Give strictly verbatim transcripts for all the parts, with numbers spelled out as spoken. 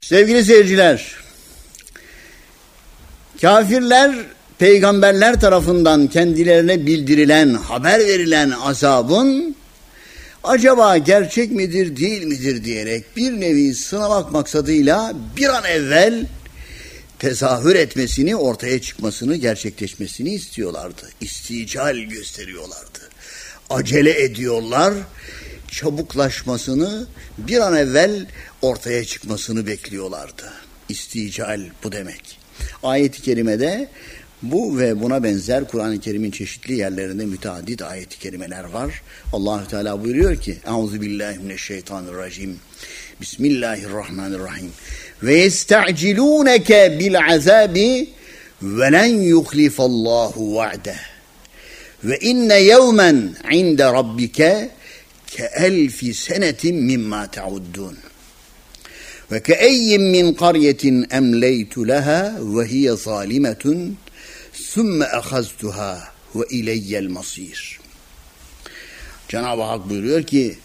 Sevgili seyirciler, kafirler peygamberler tarafından kendilerine bildirilen, haber verilen azabın acaba gerçek midir, değil midir diyerek bir nevi sınamak maksadıyla bir an evvel tezahür etmesini, ortaya çıkmasını, gerçekleşmesini istiyorlardı. İstical gösteriyorlardı. Acele ediyorlar, çabuklaşmasını, bir an evvel ortaya çıkmasını bekliyorlardı. İstical bu demek. Ayet-i kerimede bu ve buna benzer Kur'an-ı Kerim'in çeşitli yerlerinde müteaddit ayet-i kerimeler var. Allah-u Teala buyuruyor ki: Euzubillahimineşşeytanirracim. Bismillahirrahmanirrahim. Ve yesta'cilûneke bil azabi ve len yuhlifallahu va'deh. Ve inne yevmen inde rabbike ke elfi senetin mimma ta'uddun. Ve ke eyyin min qaryetin emleytu leha ve hiye zalimetun sümme ahaztuha ve ileyyel masir. Cenab-ı Hak buyuruyor ki,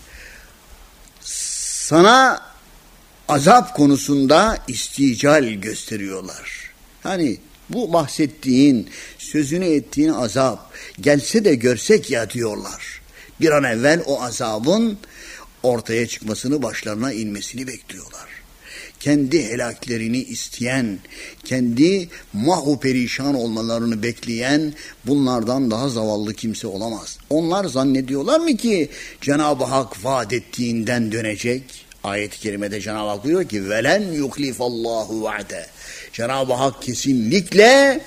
sana azap konusunda istical gösteriyorlar. Hani bu bahsettiğin, sözünü ettiğin azap gelse de görsek ya diyorlar. Bir an evvel o azabın ortaya çıkmasını, başlarına inmesini bekliyorlar. Kendi helaklerini isteyen, kendi mahvu perişan olmalarını bekleyen bunlardan daha zavallı kimse olamaz. Onlar zannediyorlar mı ki Cenab-ı Hak vaat ettiğinden dönecek? Ayet-i kerimede Cenab-ı Hak buyuruyor ki velen yuhlifallahu va'de. Cenab-ı Hak kesinlikle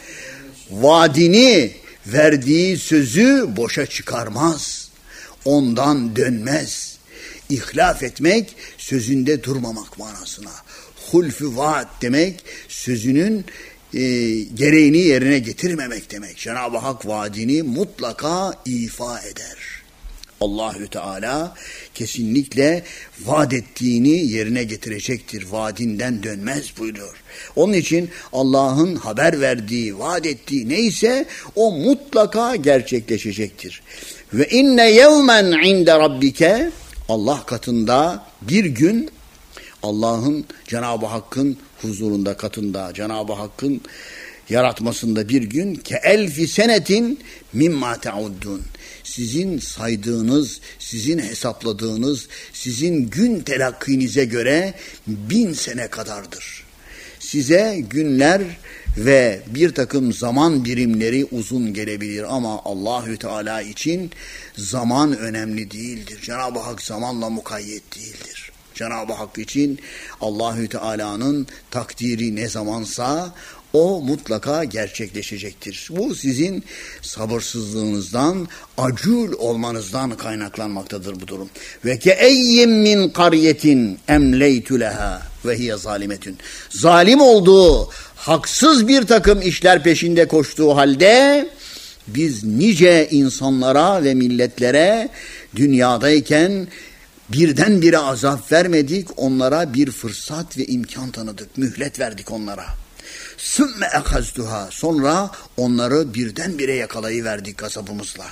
vaadini, verdiği sözü boşa çıkarmaz. Ondan dönmez. İhlaf etmek, sözünde durmamak manasına. Hulf-ü vaat demek, sözünün e, gereğini yerine getirmemek demek. Cenab-ı Hak vaadini mutlaka ifa eder. Allahü Teala kesinlikle vaat ettiğini yerine getirecektir. Vaadinden dönmez buyuruyor. Onun için Allah'ın haber verdiği, vaat ettiği neyse o mutlaka gerçekleşecektir. Ve inne yevmen inde rabbike, Allah katında bir gün, Allah'ın, Cenab-ı Hakk'ın huzurunda, katında, Cenab-ı Hakk'ın yaratmasında bir gün ke elfi senetin mimma ta'uddun. Sizin saydığınız, sizin hesapladığınız, sizin gün telakkinize göre bin sene kadardır. Size günler ve bir takım zaman birimleri uzun gelebilir ama Allahü Teala için zaman önemli değildir. Cenab-ı Hak zamanla mukayyet değildir. Cenab-ı Hak için Allahü Teala'nın takdiri ne zamansa o mutlaka gerçekleşecektir. Bu sizin sabırsızlığınızdan, acul olmanızdan kaynaklanmaktadır bu durum. Ve ke eyyim min qaryetin emleytu leha ve hiye zalimetun. Zalim olduğu, haksız bir takım işler peşinde koştuğu halde biz nice insanlara ve milletlere dünyadayken birdenbire azap vermedik, onlara bir fırsat ve imkan tanıdık, mühlet verdik onlara. Sümme ehaztuha, sonra onları birdenbire yakalayıverdik gazabımızla.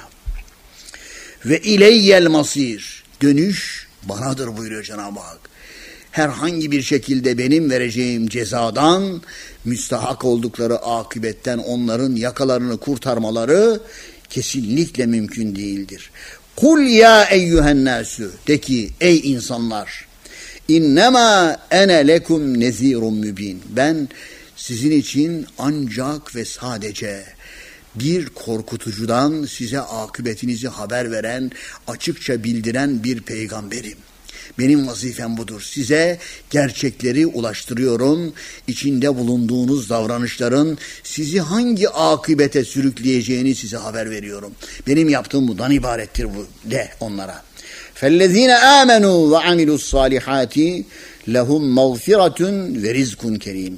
Ve ileyyel masir, dönüş banadır buyuruyor Cenab-ı Hak. Herhangi bir şekilde benim vereceğim cezadan, müstahak oldukları akıbetten onların yakalarını kurtarmaları kesinlikle mümkün değildir. Kul ya eyyühen nasu, de ki ey insanlar, innema ene lekum nezirun mübin. Ben sizin için ancak ve sadece bir korkutucudan size akıbetinizi haber veren, açıkça bildiren bir peygamberim. Benim vazifem budur. Size gerçekleri ulaştırıyorum. İçinde bulunduğunuz davranışların sizi hangi akıbete sürükleyeceğini size haber veriyorum. Benim yaptığım bundan ibarettir bu de onlara. فَالَّذ۪ينَ آمَنُوا وَعَمِلُوا الصَّالِحَاتِ لَهُمْ مَغْفِرَةٌ وَرِزْقٌ كَرِيمٌ.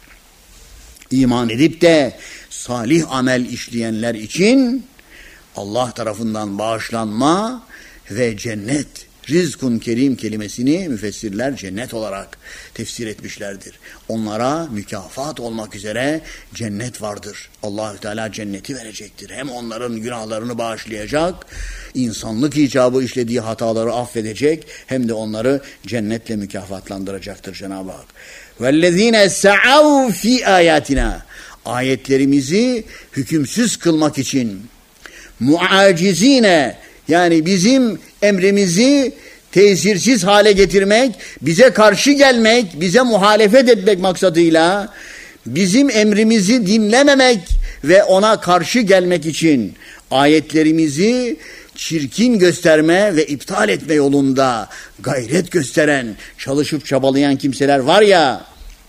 İman edip de salih amel işleyenler için Allah tarafından bağışlanma ve cennet Rizkun kerim kelimesini müfessirler cennet olarak tefsir etmişlerdir. Onlara mükafat olmak üzere cennet vardır. Allahü Teala cenneti verecektir. Hem onların günahlarını bağışlayacak, insanlık icabı işlediği hataları affedecek, hem de onları cennetle mükafatlandıracaktır Cenab-ı Hak. وَالَّذ۪ينَ سَعَوْا ف۪ي آيَاتِنَا Ayetlerimizi hükümsüz kılmak için, muacizine, yani bizim emrimizi tesirsiz hale getirmek, bize karşı gelmek, bize muhalefet etmek maksadıyla, bizim emrimizi dinlememek ve ona karşı gelmek için ayetlerimizi çirkin gösterme ve iptal etme yolunda gayret gösteren, çalışıp çabalayan kimseler var ya,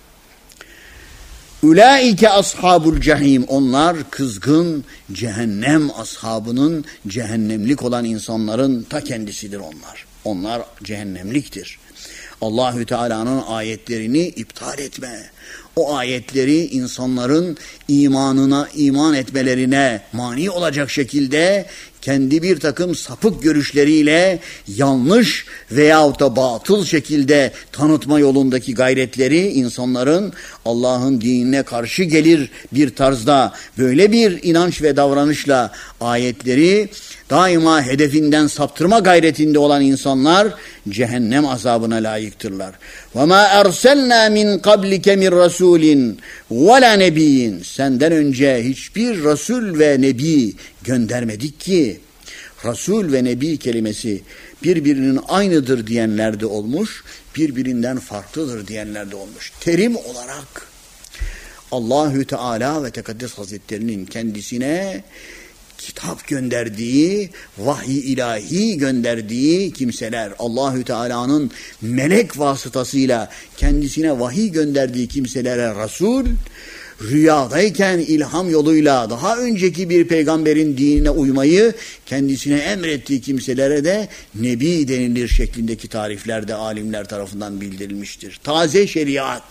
ulaike ashabul cehim, onlar kızgın cehennem ashabının, cehennemlik olan insanların ta kendisidir onlar. Onlar cehennemliktir. Allahü Teala'nın ayetlerini iptal etme, o ayetleri insanların imanına, iman etmelerine mani olacak şekilde kendi bir takım sapık görüşleriyle yanlış veyahut da batıl şekilde tanıtma yolundaki gayretleri, insanların Allah'ın dinine karşı gelir bir tarzda böyle bir inanç ve davranışla ayetleri daima hedefinden saptırma gayretinde olan insanlar cehennem azabına layıktırlar. وَمَا أَرْسَلْنَا مِنْ قَبْلِكَ مِنْ رَسُولٍ وَلَا نَبِيٍّ Senden önce hiçbir Resul ve Nebi göndermedik ki. Resul ve Nebi kelimesi birbirinin aynıdır diyenler de olmuş, birbirinden farklıdır diyenler de olmuş. Terim olarak Allahü Teala ve Tekaddes Hazretlerinin kendisine kitap gönderdiği, vahiy ilahi gönderdiği kimseler, Allahü Teala'nın melek vasıtasıyla kendisine vahiy gönderdiği kimselere Resul, rüyadayken ilham yoluyla daha önceki bir peygamberin dinine uymayı kendisine emrettiği kimselere de Nebi denilir şeklindeki tariflerde alimler tarafından bildirilmiştir. Taze şeriat,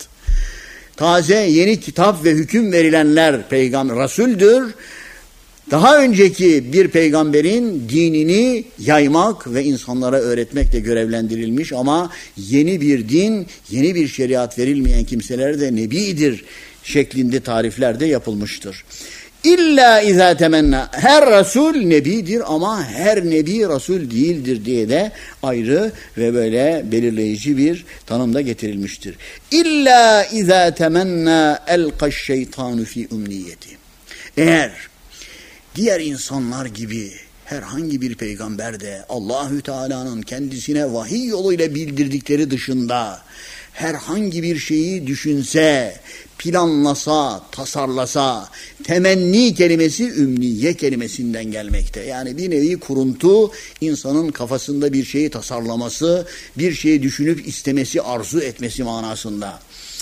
taze yeni kitap ve hüküm verilenler peygamber Resul'dür. Daha önceki bir peygamberin dinini yaymak ve insanlara öğretmekle görevlendirilmiş ama yeni bir din, yeni bir şeriat verilmeyen kimselere de nebidir şeklinde tarifler de yapılmıştır. İlla izâ temenna, her Resul nebidir ama her nebi Resul değildir diye de ayrı ve böyle belirleyici bir tanımda getirilmiştir. İlla izâ temenna elkaş şeytanu fi umniyeti. Eğer diğer insanlar gibi herhangi bir peygamber de Allahü Teala'nın kendisine vahiy yoluyla bildirdikleri dışında herhangi bir şeyi düşünse, planlasa, tasarlasa, temenni kelimesi ümniye kelimesinden gelmekte. Yani bir nevi kuruntu, insanın kafasında bir şeyi tasarlaması, bir şeyi düşünüp istemesi, arzu etmesi manasında.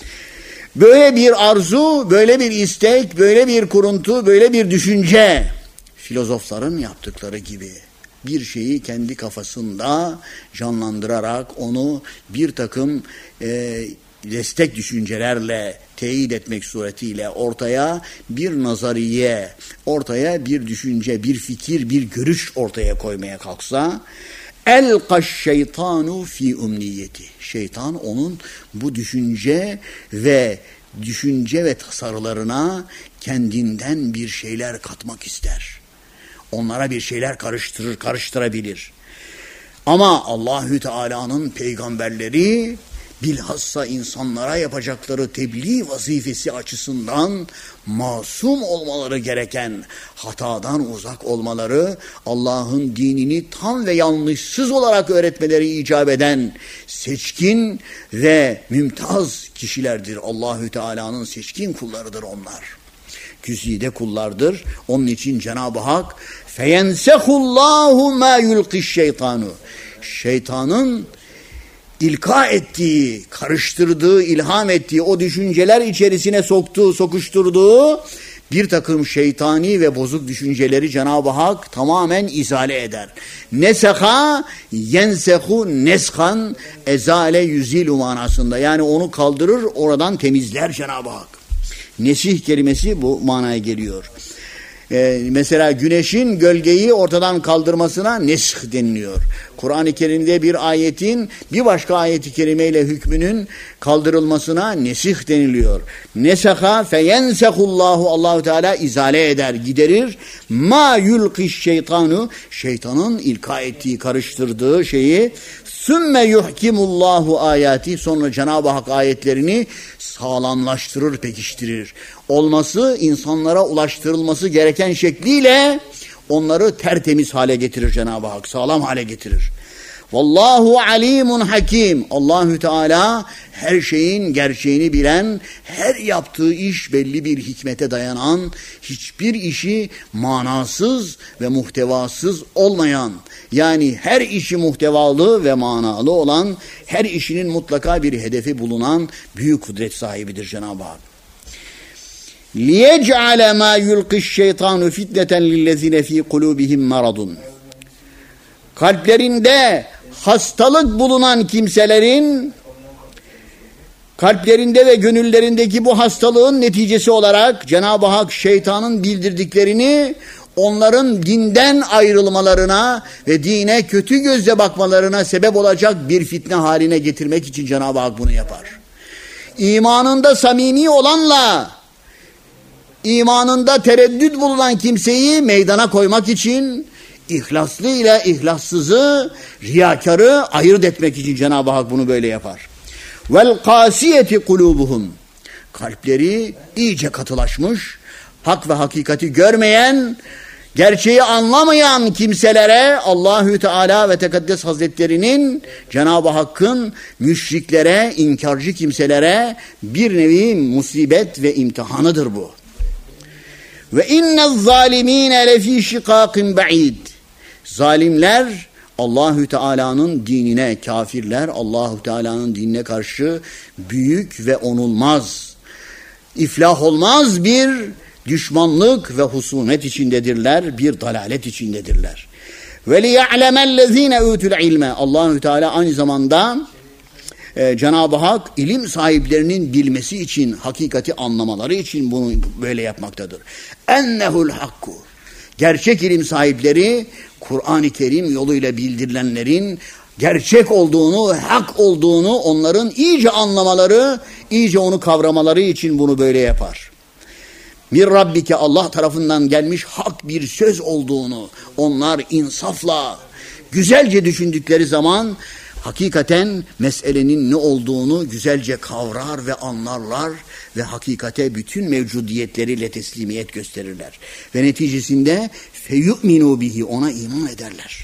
Böyle bir arzu, böyle bir istek, böyle bir kuruntu, böyle bir düşünce, filozofların yaptıkları gibi bir şeyi kendi kafasında canlandırarak onu bir takım e, destek düşüncelerle teyit etmek suretiyle ortaya bir nazariye, ortaya bir düşünce, bir fikir, bir görüş ortaya koymaya kalksa, elkaş şeytanu fi umniyeti. Şeytan onun bu düşünce ve düşünce ve tasarılarına kendinden bir şeyler katmak ister. Onlara bir şeyler karıştırır, karıştırabilir. Ama Allahü Teala'nın peygamberleri bilhassa insanlara yapacakları tebliğ vazifesi açısından masum olmaları gereken, hatadan uzak olmaları, Allah'ın dinini tam ve yanlışsız olarak öğretmeleri icap eden seçkin ve mümtaz kişilerdir. Allahü Teala'nın seçkin kullarıdır onlar. Güzide kullardır. Onun için Cenab-ı Hak feyensehullahu ma yulqiş şeytanu. Şeytanın ilka ettiği, karıştırdığı, ilham ettiği, o düşünceler içerisine soktuğu, sokuşturduğu bir takım şeytani ve bozuk düşünceleri Cenab-ı Hak tamamen izale eder. Neseha, yensehu neshan, ezale yüzilu manasında. Yani onu kaldırır, oradan temizler Cenab-ı Hak. Nesih kelimesi bu manaya geliyor. Ee, mesela güneşin gölgeyi ortadan kaldırmasına nesh deniliyor. Kur'an-ı Kerim'de bir ayetin bir başka ayeti kerimeyle hükmünün kaldırılmasına nesih deniliyor. Nesaha feyensehullahu, Allahu Teala izale eder, giderir. Ma yulqiş şeytanu, şeytanın ilka ettiği, karıştırdığı şeyi. Sümme yuhkimullahu ayati, sonra Cenab-ı Hak ayetlerini sağlamlaştırır, pekiştirir. Olması, insanlara ulaştırılması gereken şekliyle onları tertemiz hale getirir Cenab-ı Hak, sağlam hale getirir. Vallahu alimun hakim. Allahü Teala her şeyin gerçeğini bilen, her yaptığı iş belli bir hikmete dayanan, hiçbir işi manasız ve muhtevasız olmayan, yani her işi muhtevalı ve manalı olan, her işinin mutlaka bir hedefi bulunan büyük kudret sahibidir Cenab-ı Hak. لِيَجْعَلَ مَا يُلْقِ الشَّيْطَانُ فِتْنَةً لِلَّذِينَ ف۪ي قُلُوبِهِمْ مَرَضٌ. Kalplerinde hastalık bulunan kimselerin kalplerinde ve gönüllerindeki bu hastalığın neticesi olarak Cenab-ı Hak şeytanın bildirdiklerini onların dinden ayrılmalarına ve dine kötü gözle bakmalarına sebep olacak bir fitne haline getirmek için Cenab-ı Hak bunu yapar. İmanında samimi olanla imanında tereddüt bulunan kimseyi meydana koymak için, İhlaslı ile ihlassızı, riyakarı ayırt etmek için Cenab-ı Hak bunu böyle yapar. Vel kasiyeti kulubuhum. Kalpleri iyice katılaşmış, hak ve hakikati görmeyen, gerçeği anlamayan kimselere Allahü Teala ve Tekaddes Hazretlerinin, Cenab-ı Hakk'ın müşriklere, inkarcı kimselere bir nevi musibet ve imtihanıdır bu. Ve innez zalimine lefî şikâkin ba'id. Zalimler Allahü Teala'nın dinine, kafirler Allahü Teala'nın dinine karşı büyük ve onulmaz, iflah olmaz bir düşmanlık ve husumet içindedirler, bir dalalet içindedirler. Ve liya'lemellezîne utul ilme. Allahü Teala aynı zamanda e, Cenab-ı Hak ilim sahiplerinin bilmesi için, hakikati anlamaları için bunu böyle yapmaktadır. Ennehul hakku. Gerçek ilim sahipleri Kur'an-ı Kerim yoluyla bildirilenlerin gerçek olduğunu, hak olduğunu onların iyice anlamaları, iyice onu kavramaları için bunu böyle yapar. Mir Rabbike, Allah tarafından gelmiş hak bir söz olduğunu onlar insafla, güzelce düşündükleri zaman hakikaten meselenin ne olduğunu güzelce kavrar ve anlarlar ve hakikate bütün mevcudiyetleriyle teslimiyet gösterirler. Ve neticesinde feyu'minu bihi, ona iman ederler.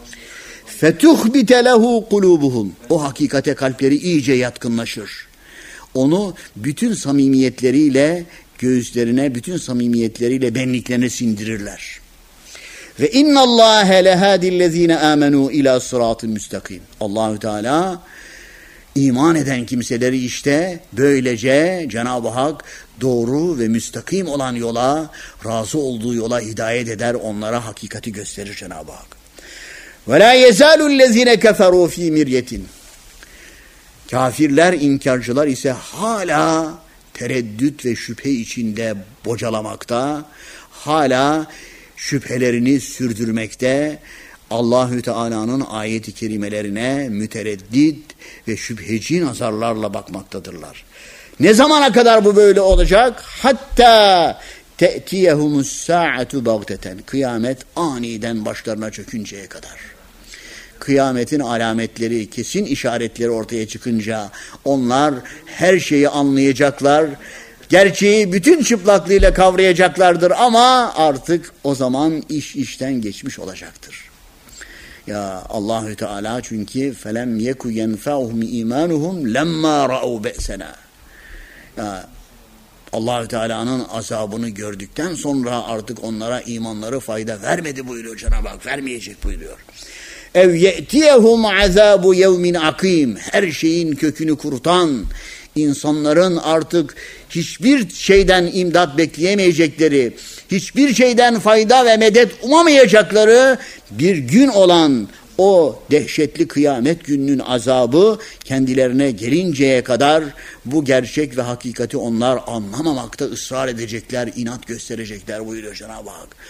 Fetuhbite lehu kulubuhum. O hakikate kalpleri iyice yatkınlaşır. Onu bütün samimiyetleriyle göğüslerine, bütün samimiyetleriyle benliklerine sindirirler. Ve innallâhe lehâdillezîne âmenû ilâ sıratı müstakim. Allahü Teala iman eden kimseleri işte böylece Cenab-ı Hak doğru ve müstakim olan yola, razı olduğu yola hidayet eder, onlara hakikati gösterir Cenab-ı Hak. Ve lâ yezâlullezîne keferû fî miryetin. Kafirler, inkarcılar ise hala tereddüt ve şüphe içinde bocalamakta, hala şüphelerini sürdürmekte, Allahü Teala'nın ayet-i kerimelerine mütereddit ve şüpheci nazarlarla bakmaktadırlar. Ne zamana kadar bu böyle olacak? Hatta te'tiyehumus sa'atu bagteten. Kıyamet aniden başlarına çökünceye kadar. Kıyametin alametleri, kesin işaretleri ortaya çıkınca onlar her şeyi anlayacaklar. Gerçeği bütün çıplaklığıyla kavrayacaklardır ama artık o zaman iş işten geçmiş olacaktır. Ya Allahü Teala çünkü felem yeku yenfa'uhum imanuhum lemma ra'u be'sena. Ya Allahü Teala'nın azabını gördükten sonra artık onlara imanları fayda vermedi buyuruyor Cenab-ı Hak. Vermeyecek buyuruyor. Ev ye'tiyehum azabu yevmin akim. Her şeyin kökünü kurutan, insanların artık hiçbir şeyden imdat bekleyemeyecekleri, hiçbir şeyden fayda ve medet umamayacakları bir gün olan o dehşetli kıyamet gününün azabı kendilerine gelinceye kadar bu gerçek ve hakikati onlar anlamamakta ısrar edecekler, inat gösterecekler buyuruyor Cenab-ı Hak.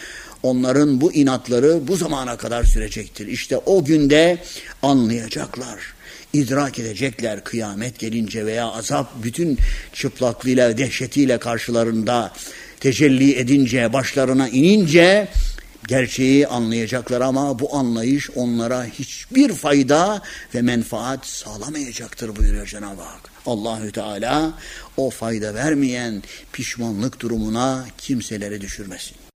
onların bu inatları bu zamana kadar sürecektir. İşte o günde anlayacaklar, idrak edecekler, kıyamet gelince veya azap bütün çıplaklığıyla, dehşetiyle karşılarında tecelli edince, başlarına inince gerçeği anlayacaklar ama bu anlayış onlara hiçbir fayda ve menfaat sağlamayacaktır buyuruyor Cenab-ı Hak. Allahü Teala o fayda vermeyen pişmanlık durumuna kimseleri düşürmesin.